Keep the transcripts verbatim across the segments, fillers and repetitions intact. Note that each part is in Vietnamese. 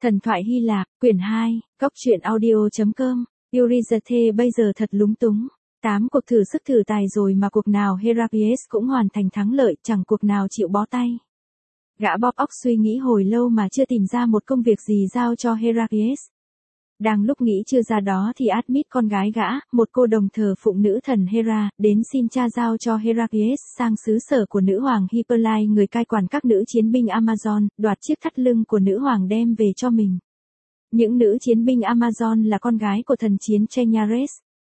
Thần thoại Hy Lạp, quyển hai, góc truyện audio chấm com, Eurydice bây giờ thật lúng túng. Tám cuộc thử sức thử tài rồi mà cuộc nào Heraclius cũng hoàn thành thắng lợi, chẳng cuộc nào chịu bó tay. Gã bóp óc suy nghĩ hồi lâu mà chưa tìm ra một công việc gì giao cho Heraclius. Đang lúc nghĩ chưa ra đó thì Admit con gái gã, một cô đồng thờ phụng nữ thần Hera, đến xin cha giao cho Heraclius sang xứ sở của nữ hoàng Hippolyte, người cai quản các nữ chiến binh Amazon, đoạt chiếc thắt lưng của nữ hoàng đem về cho mình. Những nữ chiến binh Amazon là con gái của thần chiến Cheniares.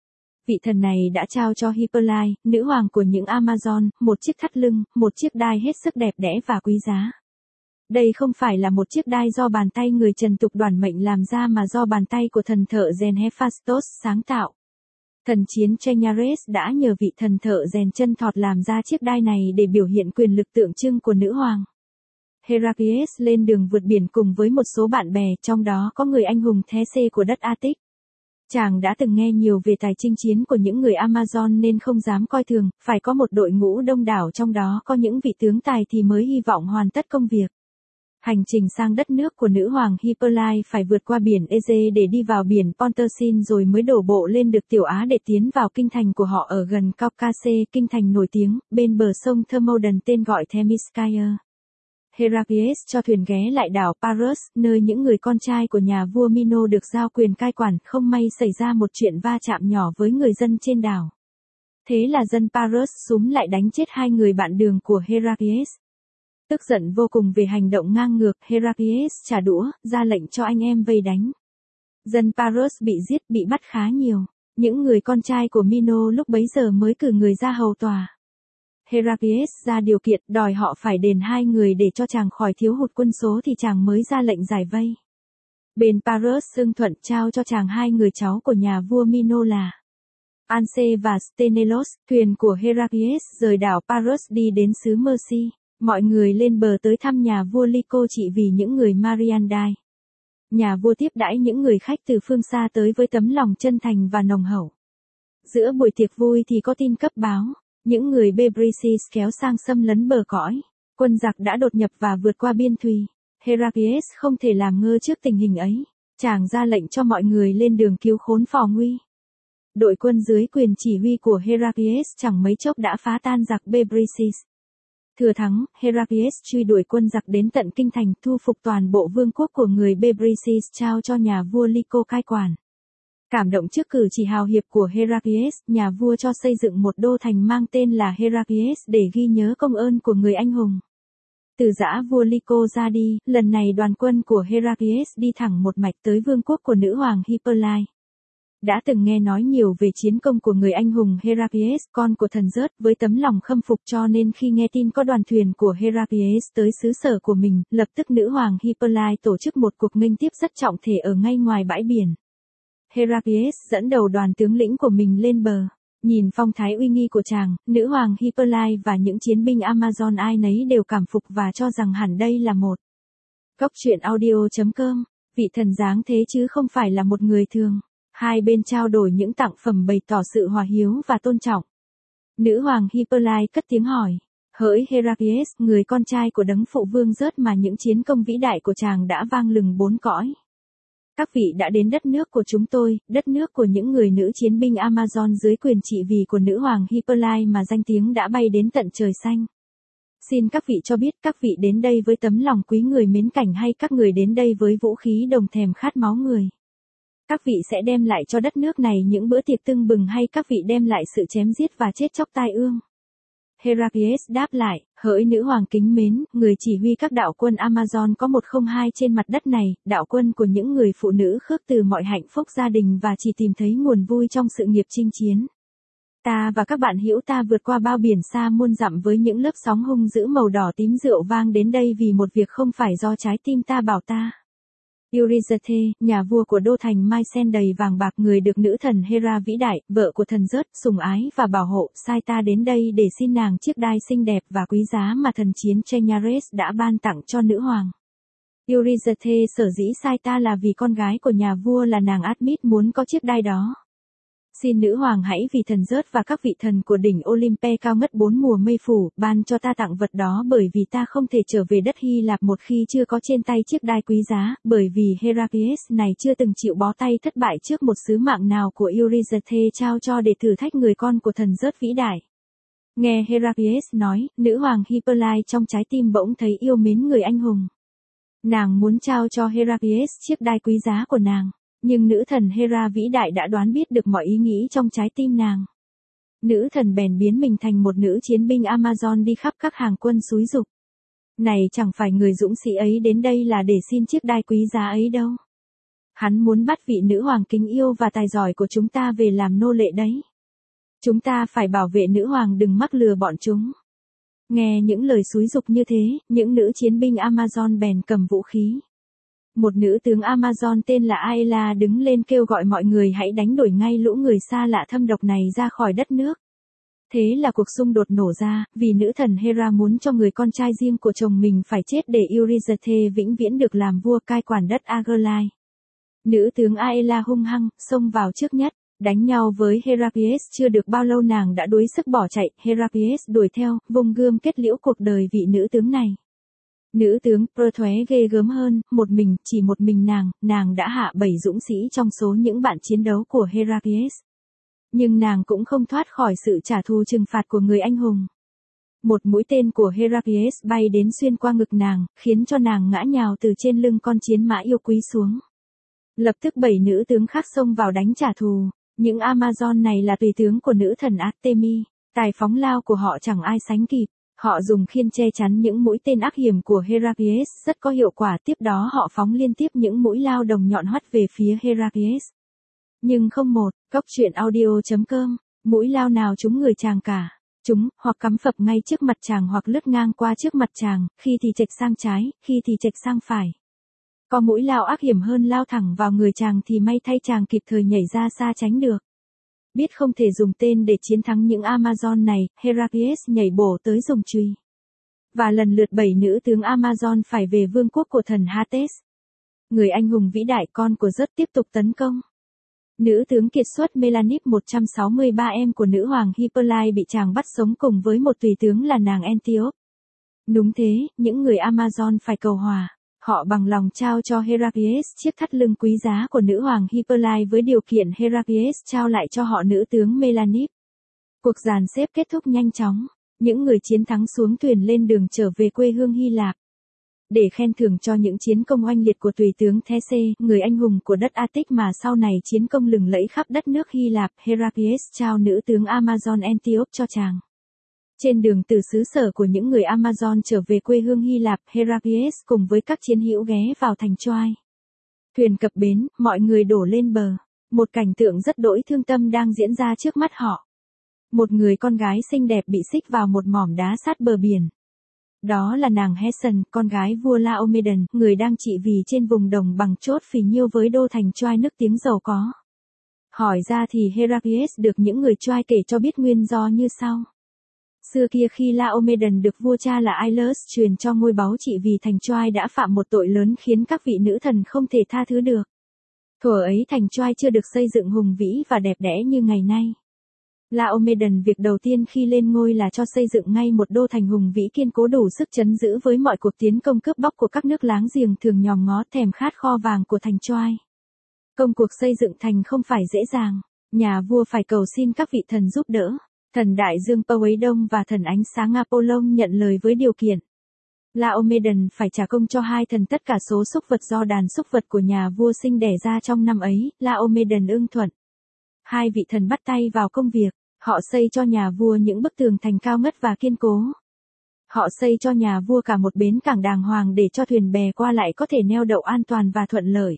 Vị thần này đã trao cho Hippolyte, nữ hoàng của những Amazon, một chiếc thắt lưng, một chiếc đai hết sức đẹp đẽ và quý giá. Đây không phải là một chiếc đai do bàn tay người trần tục đoản mệnh làm ra mà do bàn tay của thần thợ rèn Hephaestus sáng tạo. Thần chiến Cheniares đã nhờ vị thần thợ rèn chân thọt làm ra chiếc đai này để biểu hiện quyền lực tượng trưng của nữ hoàng. Heraclius lên đường vượt biển cùng với một số bạn bè, trong đó có người anh hùng These của đất Attic. Chàng đã từng nghe nhiều về tài chinh chiến của những người Amazon nên không dám coi thường, phải có một đội ngũ đông đảo trong đó có những vị tướng tài thì mới hy vọng hoàn tất công việc. Hành trình sang đất nước của nữ hoàng Hippolyte phải vượt qua biển Ege để đi vào biển Pontocin rồi mới đổ bộ lên được Tiểu Á để tiến vào kinh thành của họ ở gần Caucasus, kinh thành nổi tiếng, bên bờ sông Thermodon tên gọi Themiskaya. Heraclius cho thuyền ghé lại đảo Paros, nơi những người con trai của nhà vua Mino được giao quyền cai quản, không may xảy ra một chuyện va chạm nhỏ với người dân trên đảo. Thế là dân Paros xúm lại đánh chết hai người bạn đường của Heraclius. Tức giận vô cùng về hành động ngang ngược, Heraclius trả đũa, ra lệnh cho anh em vây đánh. Dân Paros bị giết, bị bắt khá nhiều. Những người con trai của Mino lúc bấy giờ mới cử người ra hầu tòa. Heraclius ra điều kiện đòi họ phải đền hai người để cho chàng khỏi thiếu hụt quân số thì chàng mới ra lệnh giải vây. Bên Paros xưng thuận trao cho chàng hai người cháu của nhà vua Mino là Anse và Sthenelus. Thuyền của Heraclius rời đảo Paros đi đến xứ Mercy. Mọi người lên bờ tới thăm nhà vua Lyco trị vì những người Mariandae. Nhà vua tiếp đãi những người khách từ phương xa tới với tấm lòng chân thành và nồng hậu. Giữa buổi tiệc vui thì có tin cấp báo, những người Bebrycis kéo sang xâm lấn bờ cõi. Quân giặc đã đột nhập và vượt qua biên thùy. Heraclius không thể làm ngơ trước tình hình ấy. Chàng ra lệnh cho mọi người lên đường cứu khốn phò nguy. Đội quân dưới quyền chỉ huy của Heraclius chẳng mấy chốc đã phá tan giặc Bebrycis. Thừa thắng, Heraclius truy đuổi quân giặc đến tận kinh thành, thu phục toàn bộ vương quốc của người Bebrycis trao cho nhà vua Lyco cai quản. Cảm động trước cử chỉ hào hiệp của Heraclius, nhà vua cho xây dựng một đô thành mang tên là Heraclius để ghi nhớ công ơn của người anh hùng. Từ dã vua Lyco ra đi, lần này đoàn quân của Heraclius đi thẳng một mạch tới vương quốc của nữ hoàng Hippolyte. Đã từng nghe nói nhiều về chiến công của người anh hùng Heraclius, con của thần Zeus, với tấm lòng khâm phục cho nên khi nghe tin có đoàn thuyền của Heraclius tới xứ sở của mình, lập tức nữ hoàng Hippolyte tổ chức một cuộc nghênh tiếp rất trọng thể ở ngay ngoài bãi biển. Heraclius dẫn đầu đoàn tướng lĩnh của mình lên bờ. Nhìn phong thái uy nghi của chàng, nữ hoàng Hippolyte và những chiến binh Amazon ai nấy đều cảm phục và cho rằng hẳn đây là một góc truyện audio chấm com. Vị thần dáng thế chứ không phải là một người thường. Hai bên trao đổi những tặng phẩm bày tỏ sự hòa hiếu và tôn trọng. Nữ hoàng Hippolyte cất tiếng hỏi. Hỡi Heraclius, người con trai của đấng phụ vương Zeus mà những chiến công vĩ đại của chàng đã vang lừng bốn cõi. Các vị đã đến đất nước của chúng tôi, đất nước của những người nữ chiến binh Amazon dưới quyền trị vì của nữ hoàng Hippolyte mà danh tiếng đã bay đến tận trời xanh. Xin các vị cho biết các vị đến đây với tấm lòng quý người mến cảnh hay các người đến đây với vũ khí đồng thèm khát máu người. Các vị sẽ đem lại cho đất nước này những bữa tiệc tưng bừng hay các vị đem lại sự chém giết và chết chóc tai ương. Heraclius đáp lại, hỡi nữ hoàng kính mến, người chỉ huy các đạo quân Amazon có một không hai trên mặt đất này, đạo quân của những người phụ nữ khước từ mọi hạnh phúc gia đình và chỉ tìm thấy nguồn vui trong sự nghiệp chinh chiến. Ta và các bạn hữu ta vượt qua bao biển xa muôn dặm với những lớp sóng hung dữ màu đỏ tím rượu vang đến đây vì một việc không phải do trái tim ta bảo ta. Eurydice, nhà vua của đô thành Mycen đầy vàng bạc, người được nữ thần Hera vĩ đại, vợ của thần Zeus, sủng ái và bảo hộ, sai ta đến đây để xin nàng chiếc đai xinh đẹp và quý giá mà thần chiến Cheniares đã ban tặng cho nữ hoàng. Eurydice sở dĩ sai ta là vì con gái của nhà vua là nàng Admit muốn có chiếc đai đó. Xin nữ hoàng hãy vì thần Zeus và các vị thần của đỉnh Olympe cao ngất bốn mùa mây phủ, ban cho ta tặng vật đó bởi vì ta không thể trở về đất Hy Lạp một khi chưa có trên tay chiếc đai quý giá, bởi vì Heraclius này chưa từng chịu bó tay thất bại trước một sứ mạng nào của Eurysathe trao cho để thử thách người con của thần Zeus vĩ đại. Nghe Heraclius nói, nữ hoàng Hippolyte trong trái tim bỗng thấy yêu mến người anh hùng. Nàng muốn trao cho Heraclius chiếc đai quý giá của nàng. Nhưng nữ thần Hera vĩ đại đã đoán biết được mọi ý nghĩ trong trái tim nàng. Nữ thần bèn biến mình thành một nữ chiến binh Amazon đi khắp các hàng quân xúi giục. Này chẳng phải người dũng sĩ ấy đến đây là để xin chiếc đai quý giá ấy đâu. Hắn muốn bắt vị nữ hoàng kính yêu và tài giỏi của chúng ta về làm nô lệ đấy. Chúng ta phải bảo vệ nữ hoàng đừng mắc lừa bọn chúng. Nghe những lời xúi giục như thế, những nữ chiến binh Amazon bèn cầm vũ khí. Một nữ tướng Amazon tên là Aela đứng lên kêu gọi mọi người hãy đánh đuổi ngay lũ người xa lạ thâm độc này ra khỏi đất nước. Thế là cuộc xung đột nổ ra, vì nữ thần Hera muốn cho người con trai riêng của chồng mình phải chết để Eurysathe vĩnh viễn được làm vua cai quản đất Argolai. Nữ tướng Aela hung hăng, xông vào trước nhất, đánh nhau với Heraclius chưa được bao lâu nàng đã đuối sức bỏ chạy, Heraclius đuổi theo, vùng gươm kết liễu cuộc đời vị nữ tướng này. Nữ tướng Perthoe ghê gớm hơn, một mình, chỉ một mình nàng, nàng đã hạ bảy dũng sĩ trong số những bạn chiến đấu của Heraclius. Nhưng nàng cũng không thoát khỏi sự trả thù trừng phạt của người anh hùng. Một mũi tên của Heraclius bay đến xuyên qua ngực nàng, khiến cho nàng ngã nhào từ trên lưng con chiến mã yêu quý xuống. Lập tức bảy nữ tướng khác xông vào đánh trả thù, những Amazon này là tùy tướng của nữ thần Artemis, tài phóng lao của họ chẳng ai sánh kịp. Họ dùng khiên che chắn những mũi tên ác hiểm của Heraclius rất có hiệu quả, tiếp đó họ phóng liên tiếp những mũi lao đồng nhọn hoắt về phía Heraclius. Nhưng không một, cốc truyện audio chấm com, mũi lao nào trúng người chàng cả. Chúng, hoặc cắm phập ngay trước mặt chàng hoặc lướt ngang qua trước mặt chàng, khi thì chệch sang trái, khi thì chệch sang phải. Có mũi lao ác hiểm hơn lao thẳng vào người chàng thì may thay chàng kịp thời nhảy ra xa tránh được. Biết không thể dùng tên để chiến thắng những Amazon này, Heraclius nhảy bổ tới dùng chùy. Và lần lượt bảy nữ tướng Amazon phải về vương quốc của thần Hades. Người anh hùng vĩ đại con của Zeus tiếp tục tấn công. Nữ tướng kiệt xuất Melanip một trăm sáu mươi ba em của nữ hoàng Hippolyte bị chàng bắt sống cùng với một tùy tướng là nàng Antiope. Đúng thế, những người Amazon phải cầu hòa. Họ bằng lòng trao cho Heraclius chiếc thắt lưng quý giá của nữ hoàng Hippolyte với điều kiện Heraclius trao lại cho họ nữ tướng Melanip. Cuộc dàn xếp kết thúc nhanh chóng, những người chiến thắng xuống thuyền lên đường trở về quê hương Hy Lạp. Để khen thưởng cho những chiến công oanh liệt của tùy tướng These, người anh hùng của đất Attic mà sau này chiến công lừng lẫy khắp đất nước Hy Lạp, Heraclius trao nữ tướng Amazon Antiope cho chàng. Trên đường từ xứ sở của những người Amazon trở về quê hương Hy Lạp, Heraclius cùng với các chiến hữu ghé vào thành Troy. Thuyền cập bến, mọi người đổ lên bờ. Một cảnh tượng rất đỗi thương tâm đang diễn ra trước mắt họ. Một người con gái xinh đẹp bị xích vào một mỏm đá sát bờ biển. Đó là nàng Hesiod, con gái vua Laomedon, người đang trị vì trên vùng đồng bằng chốt phì nhiêu với đô thành Troy nước tiếng giàu có. Hỏi ra thì Heraclius được những người Troy kể cho biết nguyên do như sau. Xưa kia khi Laomedon được vua cha là Aeolus truyền cho ngôi báu trị vì thành Troy đã phạm một tội lớn khiến các vị nữ thần không thể tha thứ được. Thuở ấy thành Troy chưa được xây dựng hùng vĩ và đẹp đẽ như ngày nay. Laomedon việc đầu tiên khi lên ngôi là cho xây dựng ngay một đô thành hùng vĩ kiên cố đủ sức trấn giữ với mọi cuộc tiến công cướp bóc của các nước láng giềng thường nhòm ngó thèm khát kho vàng của thành Troy. Công cuộc xây dựng thành không phải dễ dàng, nhà vua phải cầu xin các vị thần giúp đỡ. Thần đại dương Poseidon và thần ánh sáng Apollon nhận lời với điều kiện. Laomedon phải trả công cho hai thần tất cả số súc vật do đàn súc vật của nhà vua sinh đẻ ra trong năm ấy, Laomedon ưng thuận. Hai vị thần bắt tay vào công việc, họ xây cho nhà vua những bức tường thành cao ngất và kiên cố. Họ xây cho nhà vua cả một bến cảng đàng hoàng để cho thuyền bè qua lại có thể neo đậu an toàn và thuận lợi.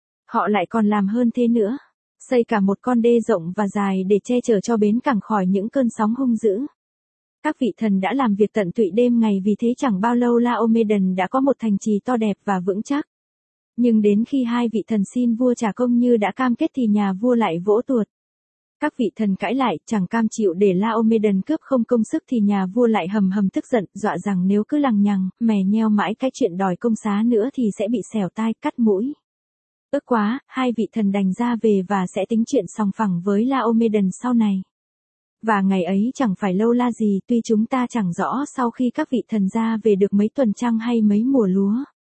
Họ lại còn làm hơn thế nữa. Xây cả một con đê rộng và dài để che chở cho bến cảng khỏi những cơn sóng hung dữ. Các vị thần đã làm việc tận tụy đêm ngày vì thế chẳng bao lâu Laomedon đã có một thành trì to đẹp và vững chắc. Nhưng đến khi hai vị thần xin vua trả công như đã cam kết thì nhà vua lại vỗ tuột. Các vị thần cãi lại, chẳng cam chịu để Laomedon cướp không công sức thì nhà vua lại hầm hầm tức giận, dọa rằng nếu cứ lằng nhằng, mè nheo mãi cái chuyện đòi công xá nữa thì sẽ bị xẻo tai, cắt mũi. Ức quá, hai vị thần đành ra về và sẽ tính chuyện sòng phẳng với Laomedon sau này. Và ngày ấy chẳng phải lâu la gì, tuy chúng ta chẳng rõ sau khi các vị thần ra về được mấy tuần trăng hay mấy mùa lúa.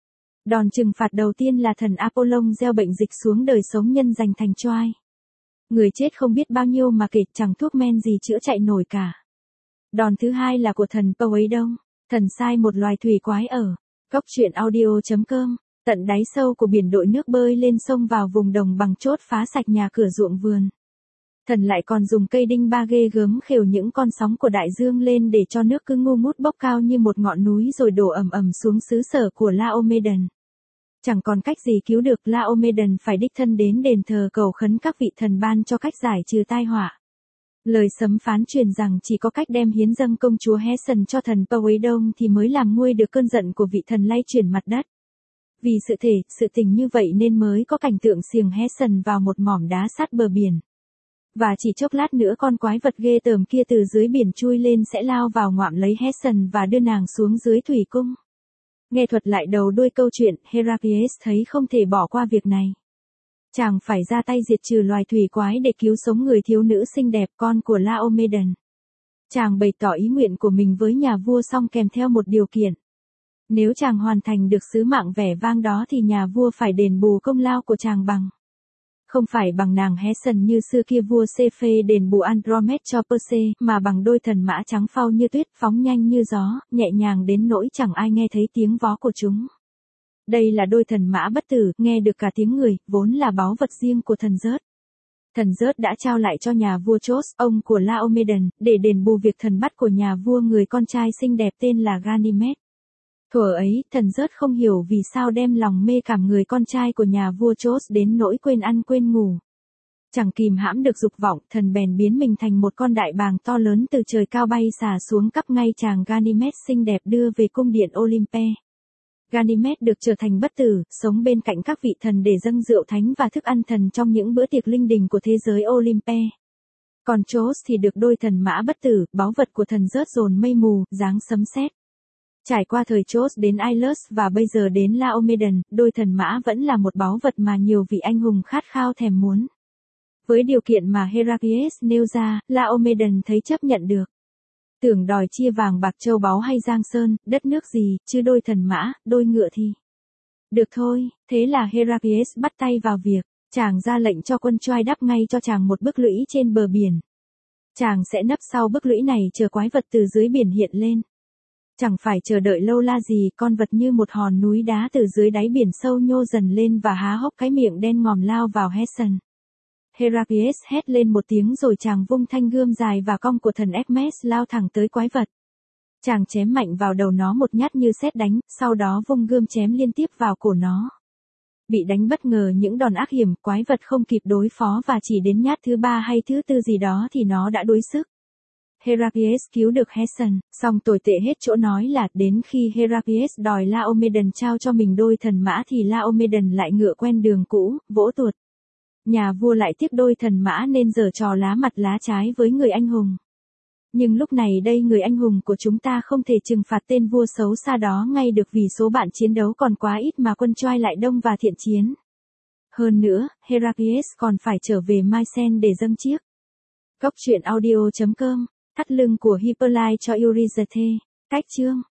Đòn trừng phạt đầu tiên là thần Apollon gieo bệnh dịch xuống đời sống nhân dành thành Troai. Người chết không biết bao nhiêu mà kể, chẳng thuốc men gì chữa chạy nổi cả. Đòn thứ hai là của thần Poseidon, thần sai một loài thủy quái ở góc truyện audio chấm com. Tận đáy sâu của biển đội nước bơi lên sông vào vùng đồng bằng chốt phá sạch nhà cửa ruộng vườn. Thần lại còn dùng cây đinh ba ghê gớm khều những con sóng của đại dương lên để cho nước cứ ngu ngút bốc cao như một ngọn núi rồi đổ ầm ầm xuống xứ sở của Laomedon. Chẳng còn cách gì cứu được, Laomedon phải đích thân đến đền thờ cầu khấn các vị thần ban cho cách giải trừ tai họa. Lời sấm phán truyền rằng chỉ có cách đem hiến dâng công chúa Heston cho thần Poseidon thì mới làm nguôi được cơn giận của vị thần lay chuyển mặt đất. Vì sự thể, sự tình như vậy nên mới có cảnh tượng xiềng Heston vào một mỏm đá sát bờ biển. Và chỉ chốc lát nữa con quái vật ghê tởm kia từ dưới biển chui lên sẽ lao vào ngoạm lấy Heston và đưa nàng xuống dưới thủy cung. Nghe thuật lại đầu đuôi câu chuyện, Heraclius thấy không thể bỏ qua việc này. Chàng phải ra tay diệt trừ loài thủy quái để cứu sống người thiếu nữ xinh đẹp con của Laomedon. Chàng bày tỏ ý nguyện của mình với nhà vua song kèm theo một điều kiện. Nếu chàng hoàn thành được sứ mạng vẻ vang đó thì nhà vua phải đền bù công lao của chàng bằng. Không phải bằng nàng Heston như xưa kia vua Cephe đền bù Andromed cho Perse, mà bằng đôi thần mã trắng phau như tuyết, phóng nhanh như gió, nhẹ nhàng đến nỗi chẳng ai nghe thấy tiếng vó của chúng. Đây là đôi thần mã bất tử, nghe được cả tiếng người, vốn là báu vật riêng của thần Zeus. Thần Zeus đã trao lại cho nhà vua Tros, ông của Laomedon, để đền bù việc thần bắt của nhà vua người con trai xinh đẹp tên là Ganymed. Thuở ấy, thần Zeus không hiểu vì sao đem lòng mê cảm người con trai của nhà vua Tros đến nỗi quên ăn quên ngủ. Chẳng kìm hãm được dục vọng, thần bèn biến mình thành một con đại bàng to lớn từ trời cao bay xà xuống cắp ngay chàng Ganymed xinh đẹp đưa về cung điện Olympe. Ganymed được trở thành bất tử, sống bên cạnh các vị thần để dâng rượu thánh và thức ăn thần trong những bữa tiệc linh đình của thế giới Olympe. Còn Tros thì được đôi thần mã bất tử, báu vật của thần Zeus dồn mây mù, giáng sấm sét. Trải qua thời Tros đến Aeolus và bây giờ đến Laomedon, đôi thần mã vẫn là một báu vật mà nhiều vị anh hùng khát khao thèm muốn. Với điều kiện mà Heraclius nêu ra, Laomedon thấy chấp nhận được. Tưởng đòi chia vàng bạc châu báu hay giang sơn, đất nước gì, chứ đôi thần mã, đôi ngựa thì. Được thôi, thế là Heraclius bắt tay vào việc, chàng ra lệnh cho quân Troai đắp ngay cho chàng một bức lũy trên bờ biển. Chàng sẽ nấp sau bức lũy này chờ quái vật từ dưới biển hiện lên. Chẳng phải chờ đợi lâu la gì, con vật như một hòn núi đá từ dưới đáy biển sâu nhô dần lên và há hốc cái miệng đen ngòm lao vào Heston. Heraclius hét lên một tiếng rồi chàng vung thanh gươm dài và cong của thần Hermes lao thẳng tới quái vật. Chàng chém mạnh vào đầu nó một nhát như sét đánh, sau đó vung gươm chém liên tiếp vào cổ nó. Bị đánh bất ngờ những đòn ác hiểm, quái vật không kịp đối phó và chỉ đến nhát thứ ba hay thứ tư gì đó thì nó đã đuối sức. Heraclius cứu được Heston, song tồi tệ hết chỗ nói là đến khi Heraclius đòi Laomedon trao cho mình đôi thần mã thì Laomedon lại ngựa quen đường cũ, vỗ tuột. Nhà vua lại tiếc đôi thần mã nên giở trò lá mặt lá trái với người anh hùng. Nhưng lúc này đây người anh hùng của chúng ta không thể trừng phạt tên vua xấu xa đó ngay được vì số bạn chiến đấu còn quá ít mà quân Troai lại đông và thiện chiến. Hơn nữa, Heraclius còn phải trở về Mycen để dâng chiếc. Góc truyện audio chấm com, thắt lưng của Hippolyte cho Eurysathe, cách chương.